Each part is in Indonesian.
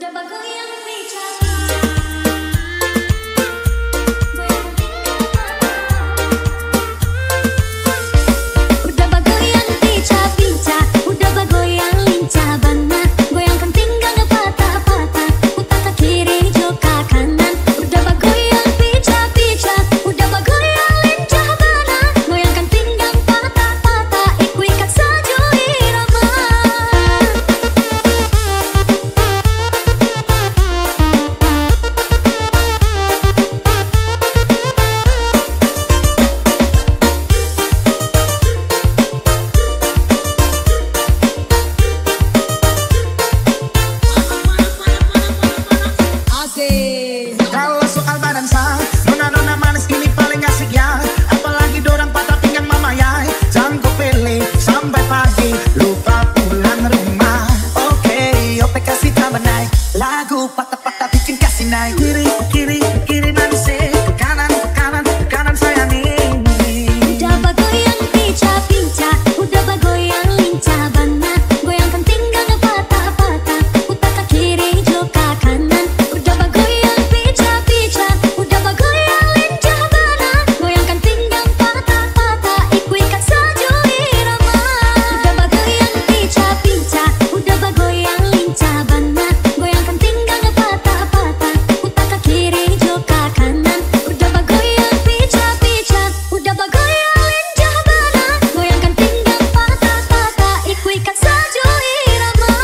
Lagu patah-patah bikin kasih naik. Kiri, kiri, kiri manis, ke kanan, ke kanan, ke kanan sayang ini. Udah bagoyang pincah-pincah, udah bagoyang lincah banget. Goyangkan pinggang patah-patah, putar ke kiri, jauh ke kanan. Udah bagoyang pincah-pincah, udah bagoyang lincah banget. Goyangkan pinggang patah-patah, ikuikan saja irama. Udah bagoyang pincah-pincah, udah bagoyang lincah banget. Goyangkan pinggang patah-patah, putar ke kiri, jauh ke kanan. Udah bagoyang pincah-pincah, udah bagoyang lincah banget. Goyangkan pinggang patah-patah, ikuikan saja irama.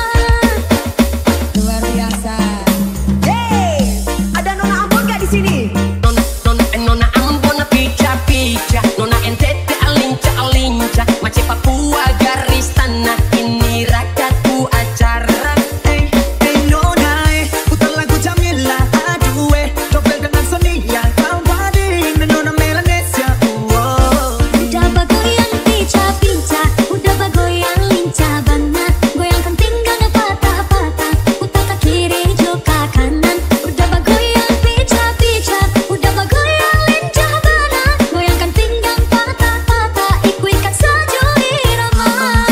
Luar biasa. Hey, ada Nona Ambon gak di sini? Nona Ambon pica-pica, Nona NTT alinca-alinca, Macet Papua garis tanah, ini rakyatku acara. Nona, putar lagu Jamila, aduh double dengan Sonia, kau bading dan Nona Melanesia. Udah bagoyang pincah-pincah, udah bagoyang lincah banget. Goyangkan pinggang patah-patah, putar ke kiri, jauh ke kanan. Udah bagoyang pincah-pincah, udah bagoyang lincah banget. Goyangkan pinggang patah-patah, ikuikan saja irama.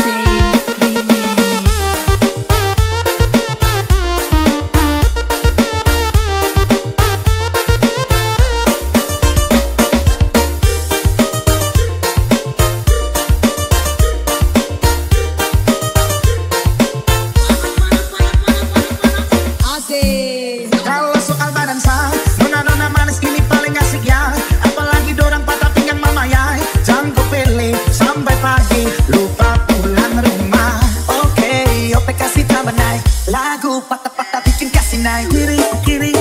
Asik. Kalau soal badan sah, Nona manis ini paling asik ya. Apalagi dorang patah pinggang mama ya. Jangan kau pilih sampai pagi, lupa pulang rumah. Oke, ope kasih tambah naik. Lagu patah-patah bikin kasih naik. Kiri, kiri,